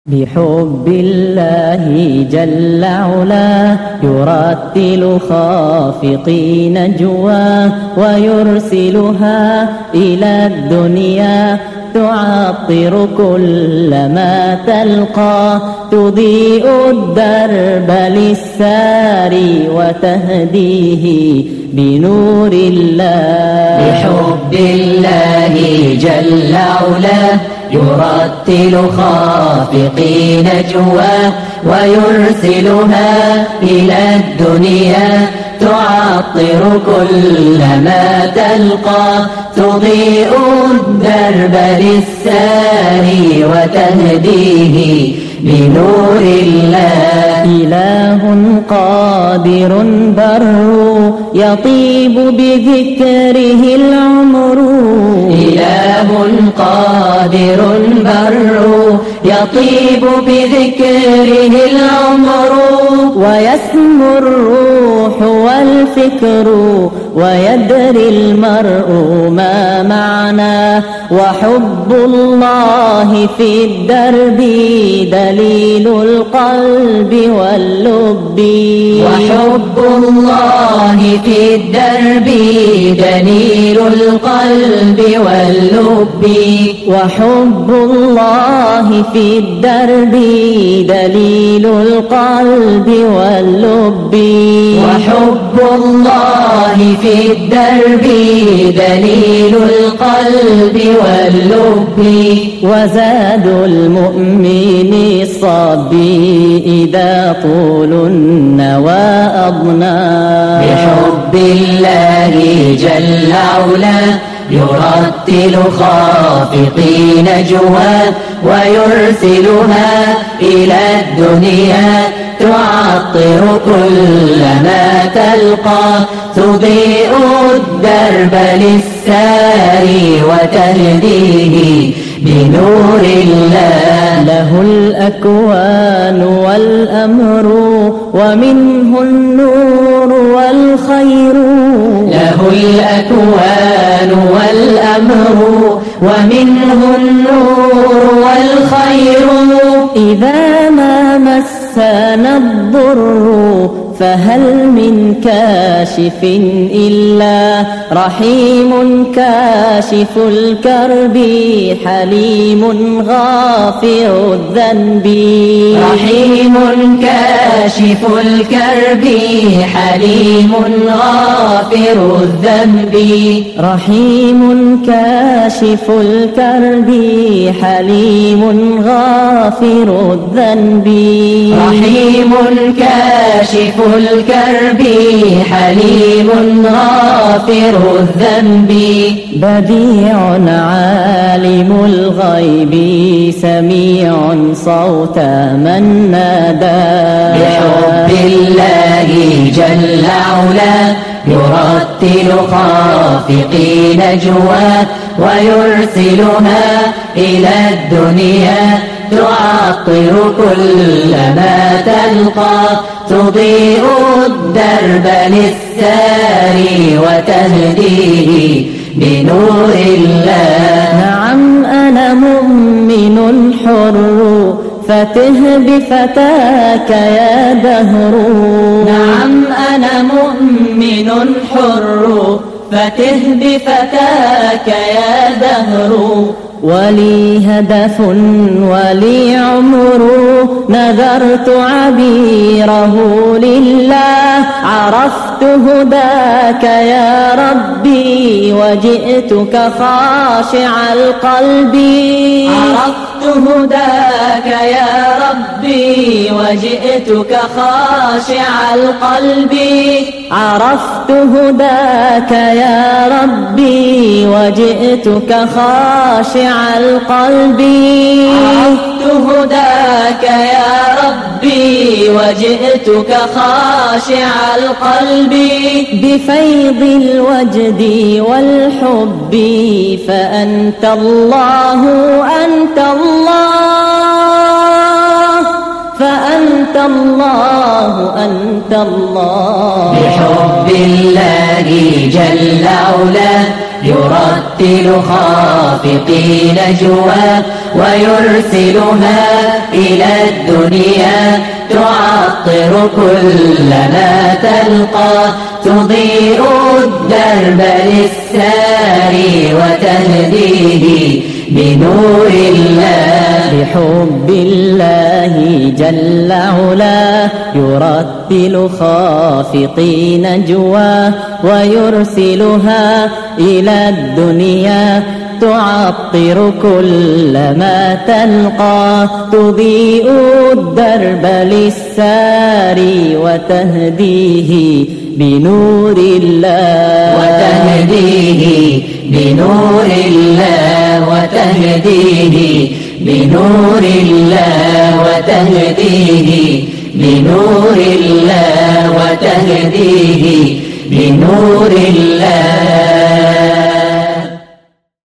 بحب الله جل علا يرتل خافقي نجواه ويرسلها إلى الدنيا تعطر كل ما تلقى تضيء الدرب للساري وتهديه بنور الله. بحب الله جل علا يرتل خافقي نجواه ويرسلها إلى الدنيا تعطر كل ما تلقى تضيء الدرب للساري وتهديه بنور الله. إله قادر بر يطيب بذكره العمر إله قادر بر يطيب بذكره العمر ويسمو الروح والفكر ويدري المرء ما معناه وحب الله في الدرب دليل القلب واللب. وحب الله في الدرب دليل القلب واللب. وحب الله في الدرب دليل القلب واللب. وحب الله في الدرب دليل القلب واللب. وزاد المؤمن الصبي إذا طول النوى أضنى. بحب الله جل علا يرتل خافقي نجواه ويرسلها إلى الدنيا تعطر كل ما تلقى تضيء الدرب للساري وتهديه بنور الله. له الأكوان والأمر ومنه النور والخير. له الأكوان والأمر ومنه النور والخير. إذا ما مسنا الضر فهل من كاشف إلا رحيم كاشف الكرب حليم غافر الذنب. رحيم كاشف الكرب حليم غافر الذنب. رحيم كاشف الكرب حليم غافر الذنب. رحيم كاشف الكرب حليم غافر الذنب. بديع عالم الغيب سميع صوت من نادى. بحب الله جل علا يرتل خافقي نجواه ويرسلها إلى الدنيا تعطر كل ما تلقى تضيء الدرب للساري وتهديه بنور الله. نعم أنا مؤمن حر فته بفتاك يا دهر. نعم أنا مؤمن حر فته بفتاك يا دهر. ولي هدف ولي عمر نذرت عبيره لله عرفت هداك يا ربي وجئتك خاشع القلب. عرفت هداك يا ربي وجئتك خاشع القلب. عرفت هداك يا ربي وجئتك خاشع القلب. عرفت هداك يا ربي وجئتك خاشع القلب. بفيض الوجد والحب فأنت الله أنت الله فأنت الله أنت الله. بحب الله جل علا يرتل خافقي نجواه ويرسلها إلى الدنيا تعطر كل ما تلقى تضيء الدرب للساري وتهديه بنور الله بحب الله جل علاه يرتل خافقي نجواه ويرسلها إلى الدنيا تعطر كل ما تلقى تضيء الدرب للساري وتهديه بنور الله وتهديه بنور الله وتهديه بنور الله وتهديه بنور الله وتهديه بنور الله